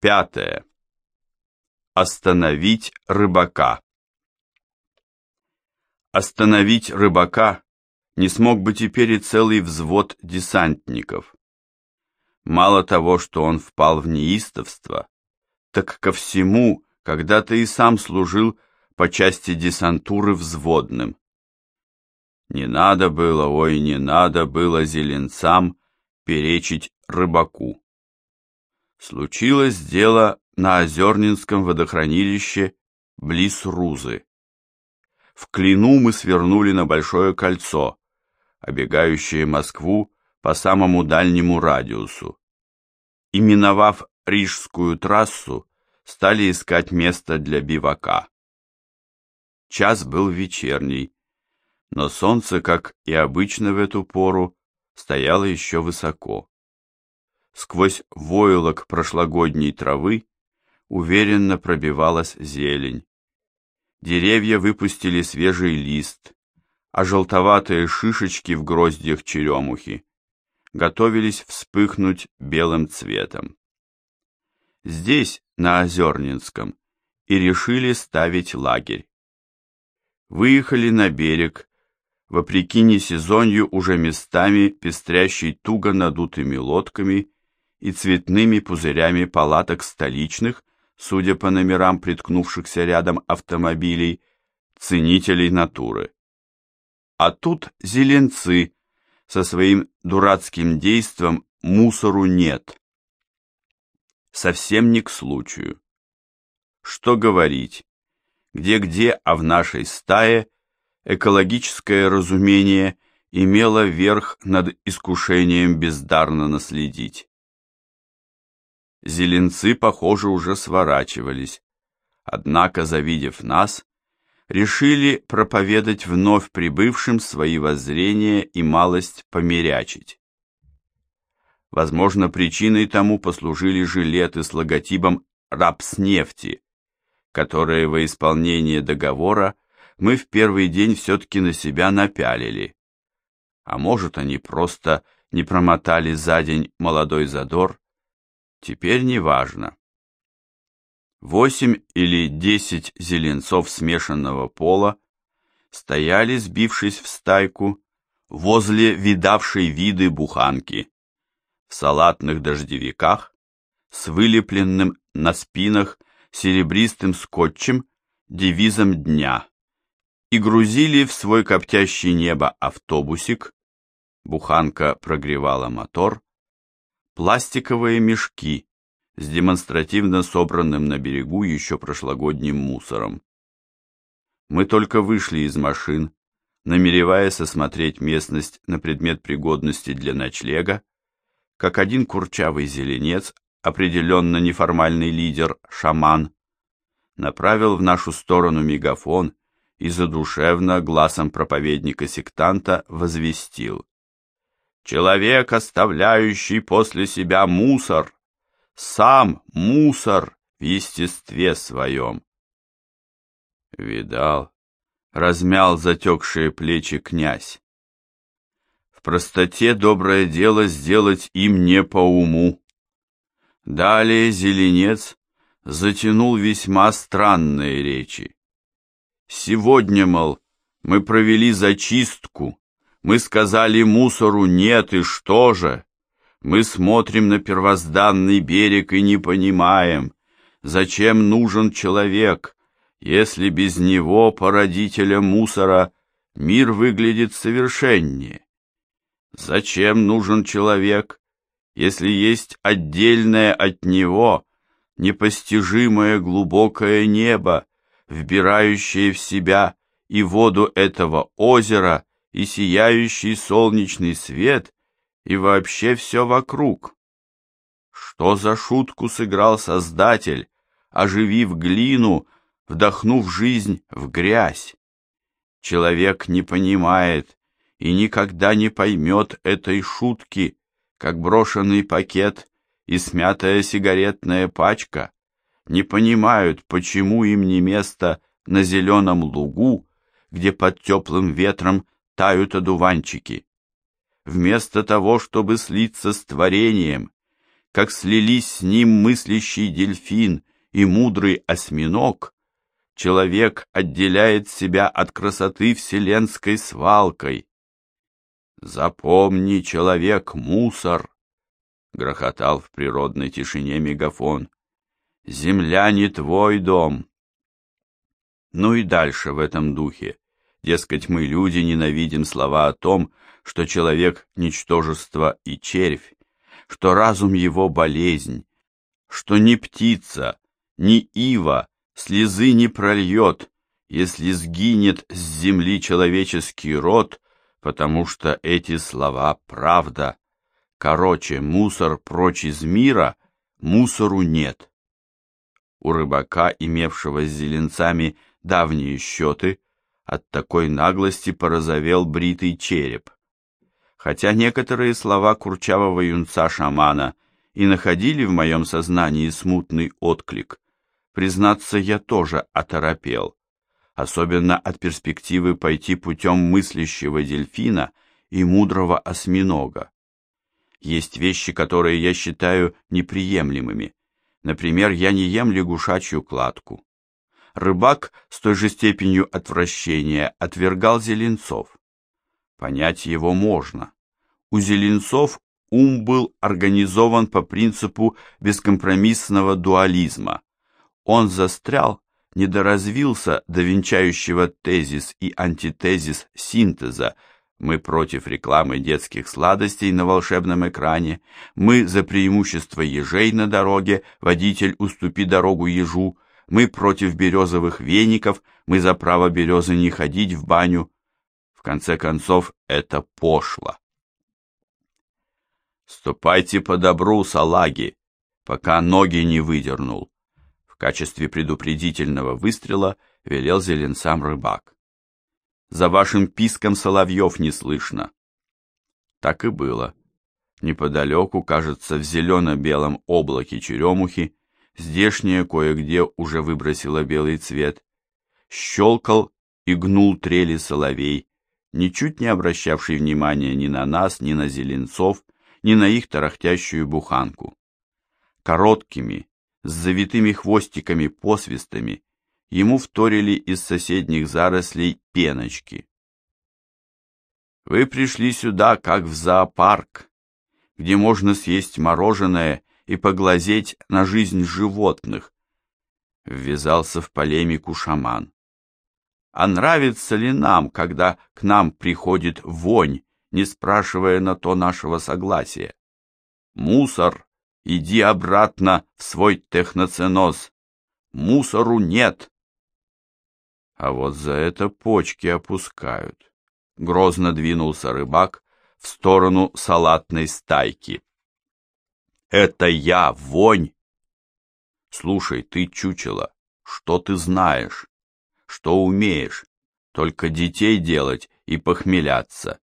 5. Остановить рыбака. Остановить рыбака не смог бы теперь и целый взвод десантников. Мало того, что он впал в неистовство, так ко всему когда-то и сам служил по части десантуры взводным. Не надо было, ой, не надо было зеленцам перечить рыбаку. Случилось дело на Озернинском водохранилище близ Рузы. В Клину мы свернули на Большое кольцо, обегающее Москву по самому дальнему радиусу. И, миновав Рижскую трассу, стали искать место для бивака. Час был вечерний, но солнце, как и обычно в эту пору, стояло еще высоко. Сквозь войлок прошлогодней травы уверенно пробивалась зелень. Деревья выпустили свежий лист, а желтоватые шишечки в гроздьях черемухи готовились вспыхнуть белым цветом. Здесь, на Озернинском, и решили ставить лагерь. Выехали на берег, вопреки несезонью уже местами пестрящей туго надутыми лодками и цветными пузырями палаток столичных, судя по номерам приткнувшихся рядом автомобилей, ценителей натуры. А тут зеленцы со своим дурацким действом «мусору нет». Совсем не к случаю. Что говорить, где-где, а в нашей стае экологическое разумение имело верх над искушением бездарно наследить. Зеленцы, похоже, уже сворачивались, однако, завидев нас, решили проповедать вновь прибывшим свои воззрения и малость померячить. Возможно, причиной тому послужили жилеты с логотипом «Рапснефти», которые во исполнение договора мы в первый день все-таки на себя напялили. А может, они просто не промотали за день молодой задор? Теперь не важно. 8 или 10 зеленцов смешанного пола стояли, сбившись в стайку, возле видавшей виды буханки, в салатных дождевиках, с вылепленным на спинах серебристым скотчем девизом дня, и грузили в свой коптящий небо автобусик, буханка прогревала мотор, пластиковые мешки с демонстративно собранным на берегу еще прошлогодним мусором. Мы только вышли из машин, намереваясь осмотреть местность на предмет пригодности для ночлега, как один курчавый зеленец, определенно неформальный лидер, шаман, направил в нашу сторону мегафон и задушевно гласом проповедника-сектанта возвестил: «Человек, оставляющий после себя мусор, сам мусор в естестве своем». Видал, размял затекшие плечи князь. В простоте доброе дело сделать им не по уму. Далее зеленец затянул весьма странные речи. Сегодня, мол, мы провели зачистку, мы сказали мусору нет, и что же? Мы смотрим на первозданный берег и не понимаем, зачем нужен человек, если без него, породителя мусора, мир выглядит совершеннее. Зачем нужен человек, если есть отдельное от него непостижимое глубокое небо, вбирающее в себя и воду этого озера, и сияющий солнечный свет, и вообще все вокруг? Что за шутку сыграл Создатель, оживив глину, вдохнув жизнь в грязь? Человек не понимает и никогда не поймет этой шутки, как брошенный пакет и смятая сигаретная пачка не понимают, почему им не место на зеленом лугу, где под теплым ветром тают одуванчики. Вместо того, чтобы слиться с творением, как слились с ним мыслящий дельфин и мудрый осьминог, человек отделяет себя от красоты вселенской свалкой. «Запомни, человек, мусор!» — грохотал в природной тишине мегафон. «Земля не твой дом!» Ну и дальше в этом духе. Дескать, мы, люди, ненавидим слова о том, что человек — ничтожество и червь, что разум его — болезнь, что ни птица, ни ива слезы не прольет, если сгинет с земли человеческий род, потому что эти слова — правда. Короче, мусор прочь из мира, мусору нет. У рыбака, имевшего с зеленцами давние счеты, от такой наглости порозовел бритый череп. Хотя некоторые слова курчавого юнца-шамана и находили в моем сознании смутный отклик, признаться, я тоже оторопел, особенно от перспективы пойти путем мыслящего дельфина и мудрого осьминога. Есть вещи, которые я считаю неприемлемыми. Например, я не ем лягушачью кладку. Рыбак с той же степенью отвращения отвергал зеленцов. Понять его можно. У зеленцов ум был организован по принципу бескомпромиссного дуализма. Он застрял, недоразвился до венчающего тезис и антитезис синтеза. Мы против рекламы детских сладостей на волшебном экране, мы за преимущество ежей на дороге, водитель, уступи дорогу ежу, мы против березовых веников, мы за право березы не ходить в баню. В конце концов, это пошло. «Ступайте по добру, салаги, пока ноги не выдернул», в качестве предупредительного выстрела велел зеленцам рыбак. «За вашим писком соловьев не слышно». Так и было. Неподалеку, кажется, в зелено-белом облаке черемухи, здешняя кое-где уже выбросила белый цвет, щелкал и гнул трели соловей, ничуть не обращавший внимания ни на нас, ни на зеленцов, ни на их тарахтящую буханку. Короткими, с завитыми хвостиками-посвистами ему вторили из соседних зарослей пеночки. «Вы пришли сюда, как в зоопарк, где можно съесть мороженое и поглазеть на жизнь животных», — ввязался в полемику шаман. «А нравится ли нам, когда к нам приходит вонь, не спрашивая на то нашего согласия? Мусор, иди обратно в свой техноценоз. Мусору нет». А вот за это почки опускают. Грозно двинулся рыбак в сторону салатной стайки. «Это я, вонь!» «Слушай, ты чучело, что ты знаешь? Что умеешь? Только детей делать и похмеляться.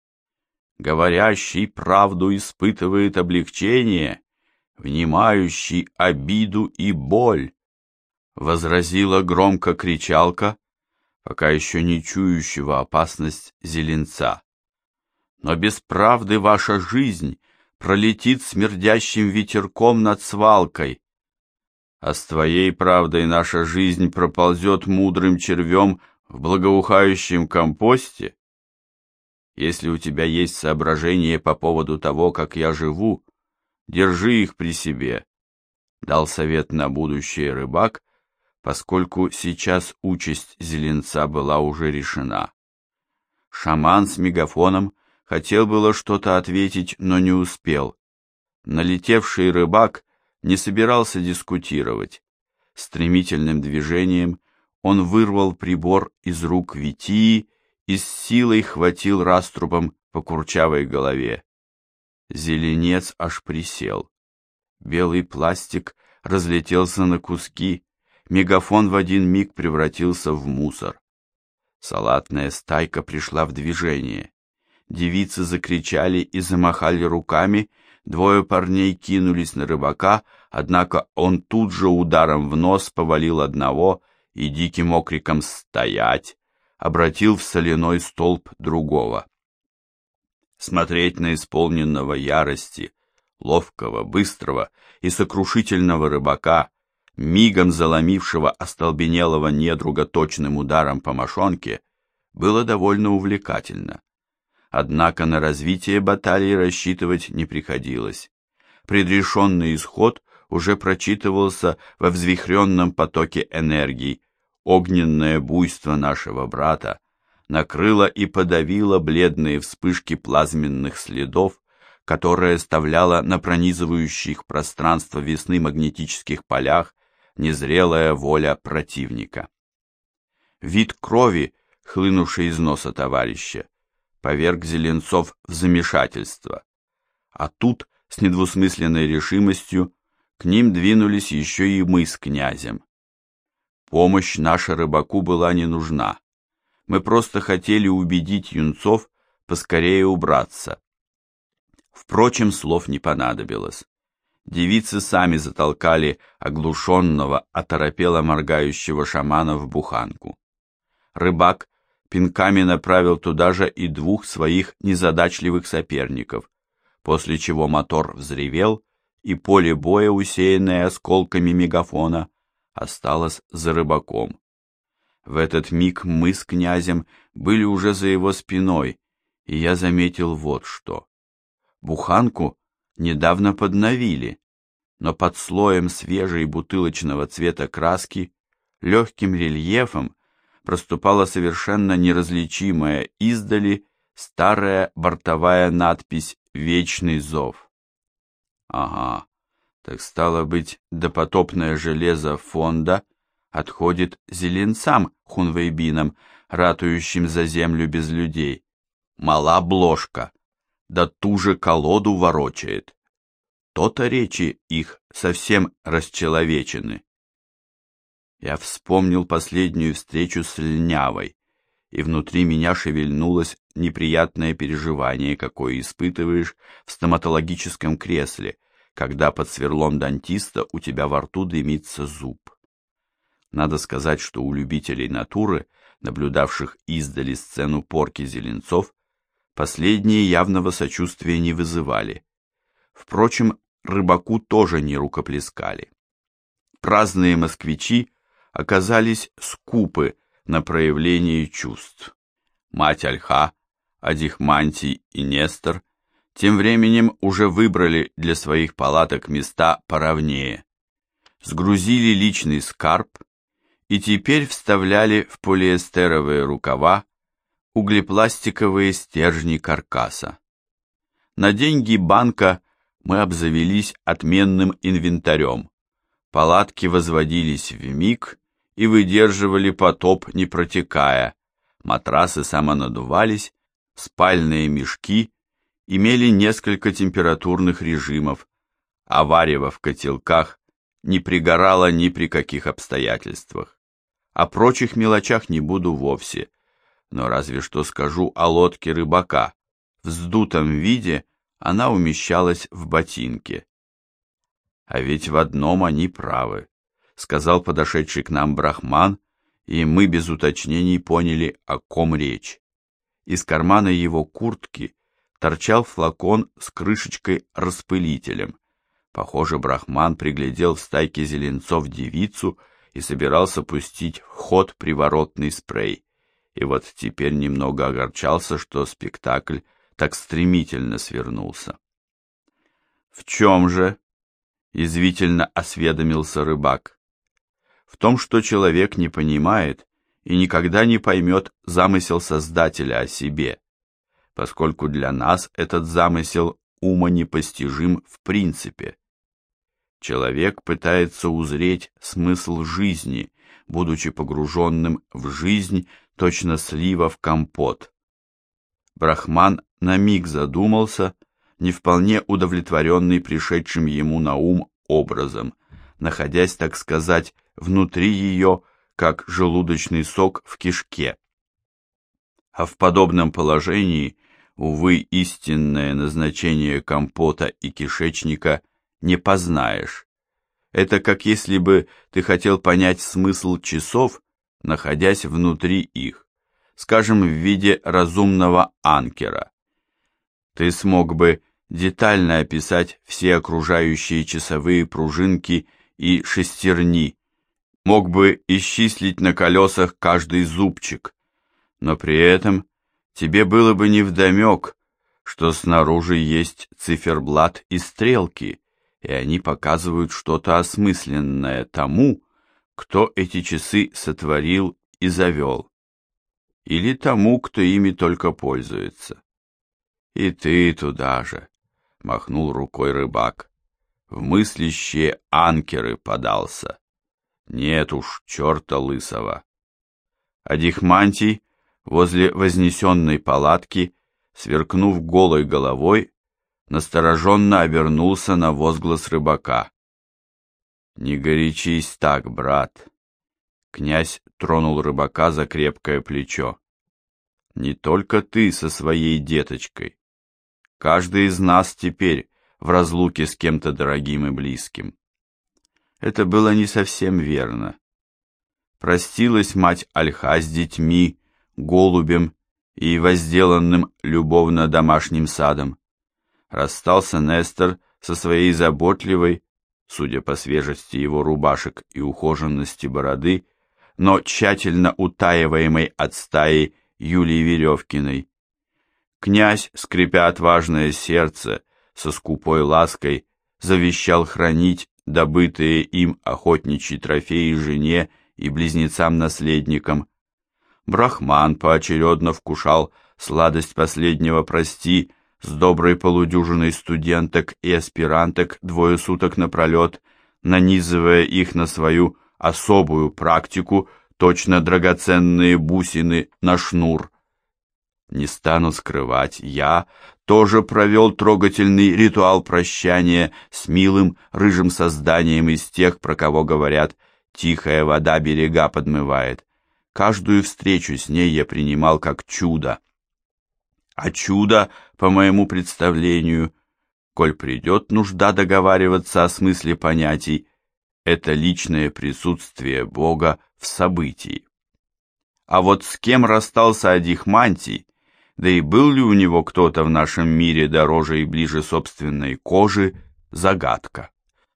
Говорящий правду испытывает облегчение, внимающий обиду и боль», возразила громко кричалка, пока еще не чующего опасность зеленца. «Но без правды ваша жизнь пролетит смердящим ветерком над свалкой, а с твоей правдой наша жизнь проползет мудрым червем в благоухающем компосте. Если у тебя есть соображения по поводу того, как я живу, держи их при себе», — дал совет на будущее рыбак, поскольку сейчас участь зеленца была уже решена. Шаман с мегафоном хотел было что-то ответить, но не успел. Налетевший рыбак не собирался дискутировать. Стремительным движением он вырвал прибор из рук Витии и с силой хватил раструбом по курчавой голове. Зеленец аж присел. Белый пластик разлетелся на куски, мегафон в один миг превратился в мусор. Салатная стайка пришла в движение. Девицы закричали и замахали руками, двое парней кинулись на рыбака, однако он тут же ударом в нос повалил одного и диким окриком «Стоять!» обратил в соляной столб другого. Смотреть на исполненного ярости, ловкого, быстрого и сокрушительного рыбака, мигом заломившего остолбенелого недруга точным ударом по мошонке, было довольно увлекательно. Однако на развитие баталии рассчитывать не приходилось. Предрешенный исход уже прочитывался во взвихренном потоке энергий. Огненное буйство нашего брата накрыло и подавило бледные вспышки плазменных следов, которые оставляла на пронизывающих пространство весны магнетических полях незрелая воля противника. Вид крови, хлынувшей из носа товарища, поверг Зеленцов в замешательство. А тут, с недвусмысленной решимостью, к ним двинулись еще и мы с князем. Помощь наша рыбаку была не нужна. Мы просто хотели убедить юнцов поскорее убраться. Впрочем, слов не понадобилось. Девицы сами затолкали оглушенного, оторопело моргающего шамана в буханку. Рыбак пинками направил туда же и двух своих незадачливых соперников, после чего мотор взревел, и поле боя, усеянное осколками мегафона, осталось за рыбаком. В этот миг мы с князем были уже за его спиной, и я заметил вот что. Буханку недавно подновили, но под слоем свежей бутылочного цвета краски легким рельефом проступала совершенно неразличимая издали старая бортовая надпись «Вечный зов». Ага, так стало быть, допотопное железо фонда отходит зеленцам хунвейбинам, ратующим за землю без людей. Мала бложка, да ту же колоду ворочает. То-то речи их совсем расчеловечены. Я вспомнил последнюю встречу с Льнявой, и внутри меня шевельнулось неприятное переживание, какое испытываешь в стоматологическом кресле, когда под сверлом дантиста у тебя во рту дымится зуб. Надо сказать, что у любителей натуры, наблюдавших издали сцену порки Зеленцов, последние явного сочувствия не вызывали. Впрочем, рыбаку тоже не рукоплескали. Праздные москвичи оказались скупы на проявление чувств. Мать Ольха, Адихмантий и Нестор тем временем уже выбрали для своих палаток места поровнее, сгрузили личный скарб и теперь вставляли в полиэстеровые рукава углепластиковые стержни каркаса. На деньги банка мы обзавелись отменным инвентарем. Палатки возводились вмиг и выдерживали потоп, не протекая. Матрасы самонадувались, спальные мешки имели несколько температурных режимов, а варево в котелках не пригорало ни при каких обстоятельствах. О прочих мелочах не буду вовсе, но разве что скажу о лодке рыбака. В вздутом виде она умещалась в ботинке. А ведь в одном они правы, сказал подошедший к нам брахман, и мы без уточнений поняли, о ком речь. Из кармана его куртки торчал флакон с крышечкой-распылителем. Похоже, брахман приглядел в стайке Зеленцов девицу и собирался пустить в ход приворотный спрей. И вот теперь немного огорчался, что спектакль так стремительно свернулся. «В чем же?» — язвительно осведомился рыбак. «В том, что человек не понимает и никогда не поймет замысел Создателя о себе, поскольку для нас этот замысел умонепостижим в принципе. Человек пытается узреть смысл жизни, будучи погруженным в жизнь, точно слива в компот». Брахман на миг задумался, не вполне удовлетворенный пришедшим ему на ум образом, находясь, так сказать, внутри ее, как желудочный сок в кишке. А в подобном положении, увы, истинное назначение компота и кишечника не познаешь. Это как если бы ты хотел понять смысл часов, находясь внутри их, скажем, в виде разумного анкера. Ты смог бы детально описать все окружающие часовые пружинки и шестерни, мог бы исчислить на колесах каждый зубчик, но при этом тебе было бы невдомек, что снаружи есть циферблат и стрелки, и они показывают что-то осмысленное тому, кто эти часы сотворил и завел, или тому, кто ими только пользуется. И ты туда же, махнул рукой рыбак, в мыслящие анкеры подался. Нет уж, черта лысого. Адихмантий возле вознесенной палатки, сверкнув голой головой, настороженно обернулся на возглас рыбака. «Не горячись так, брат!» Князь тронул рыбака за крепкое плечо. «Не только ты со своей деточкой. Каждый из нас теперь в разлуке с кем-то дорогим и близким». Это было не совсем верно. Простилась мать Ольха с детьми, голубем и возделанным любовно домашним садом. Расстался Нестор со своей заботливой, судя по свежести его рубашек и ухоженности бороды, но тщательно утаиваемой от стаи Юлии Веревкиной. Князь, скрипя отважное сердце, со скупой лаской завещал хранить добытые им охотничьи трофеи жене и близнецам-наследникам. Брахман поочередно вкушал сладость последнего прости с доброй полудюжиной студенток и аспиранток двое суток напролет, нанизывая их на свою особую практику, точно драгоценные бусины на шнур. Не стану скрывать, я тоже провел трогательный ритуал прощания с милым рыжим созданием из тех, про кого говорят, тихая вода берега подмывает. Каждую встречу с ней я принимал как чудо. А чудо, по моему представлению, коль придет нужда договариваться о смысле понятий, это личное присутствие Бога в событии. А вот с кем расстался Адихмантий, да и был ли у него кто-то в нашем мире дороже и ближе собственной кожи, загадка.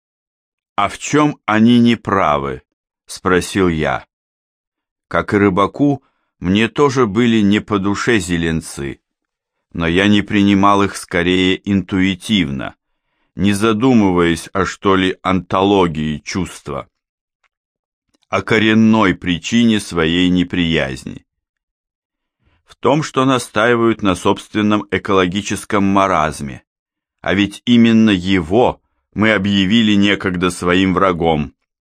«А в чем они не правы?» — спросил я. Как и рыбаку, мне тоже были не по душе зеленцы, но я не принимал их скорее интуитивно, не задумываясь о что ли онтологии чувства, о коренной причине своей неприязни. В том, что настаивают на собственном экологическом маразме, а ведь именно его мы объявили некогда своим врагом.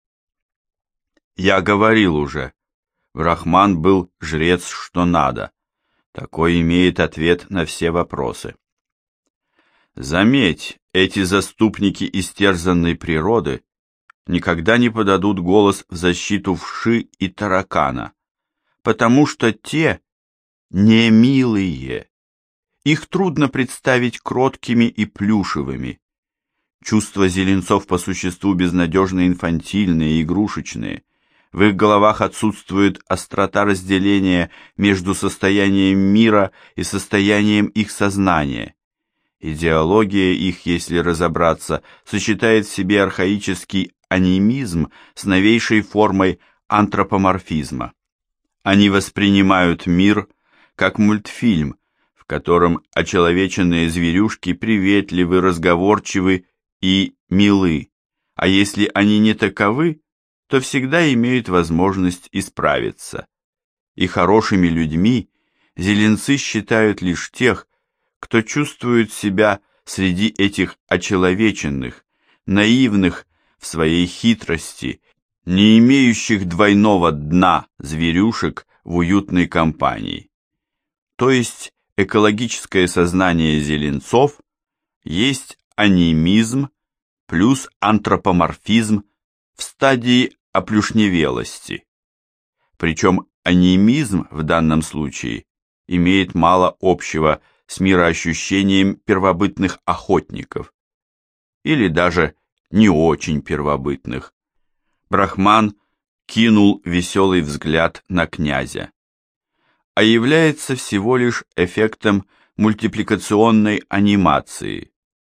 Я говорил уже, Брахман был жрец что надо, такой имеет ответ на все вопросы. Заметь, эти заступники истерзанной природы никогда не подадут голос в защиту вши и таракана, потому что те не милые, их трудно представить кроткими и плюшевыми. Чувства зеленцов по существу безнадежно инфантильные и игрушечные. В их головах отсутствует острота разделения между состоянием мира и состоянием их сознания. Идеология их, если разобраться, сочетает в себе архаический анимизм с новейшей формой антропоморфизма. Они воспринимают мир как мультфильм, в котором очеловеченные зверюшки приветливы, разговорчивы и милы, а если они не таковы, то всегда имеют возможность исправиться. И хорошими людьми зеленцы считают лишь тех, кто чувствует себя среди этих очеловеченных, наивных в своей хитрости, не имеющих двойного дна зверюшек в уютной компании. То есть экологическое сознание зеленцов есть анимизм плюс антропоморфизм в стадии оплюшневелости. Причем анимизм в данном случае имеет мало общего с мироощущением первобытных охотников, или даже не очень первобытных. Брахман кинул веселый взгляд на князя. А является всего лишь эффектом мультипликационной анимации,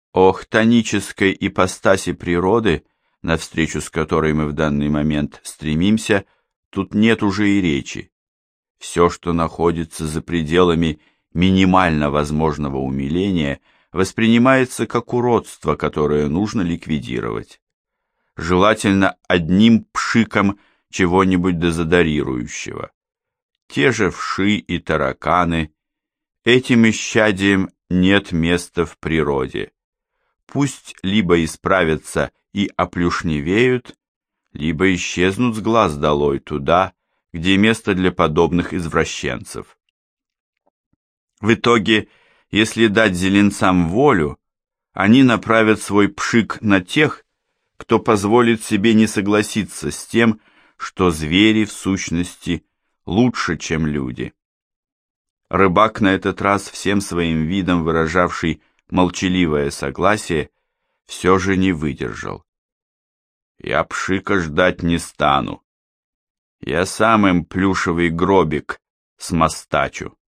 О хтонической ипостаси природы, навстречу с которой мы в данный момент стремимся, тут нет уже и речи. Все, что находится за пределами минимально возможного умиления, воспринимается как уродство, которое нужно ликвидировать. Желательно одним пшиком чего-нибудь дезодорирующего. Те же вши и тараканы. Этим исчадиям нет места в природе. Пусть либо исправятся и оплюшневеют, либо исчезнут с глаз долой туда, где место для подобных извращенцев. В итоге, если дать зеленцам волю, они направят свой пшик на тех, кто позволит себе не согласиться с тем, что звери в сущности лучше, чем люди. Рыбак на этот раз всем своим видом выражавший молчаливое согласие, все же не выдержал. Я пшика ждать не стану. Я сам им плюшевый гробик смостачу.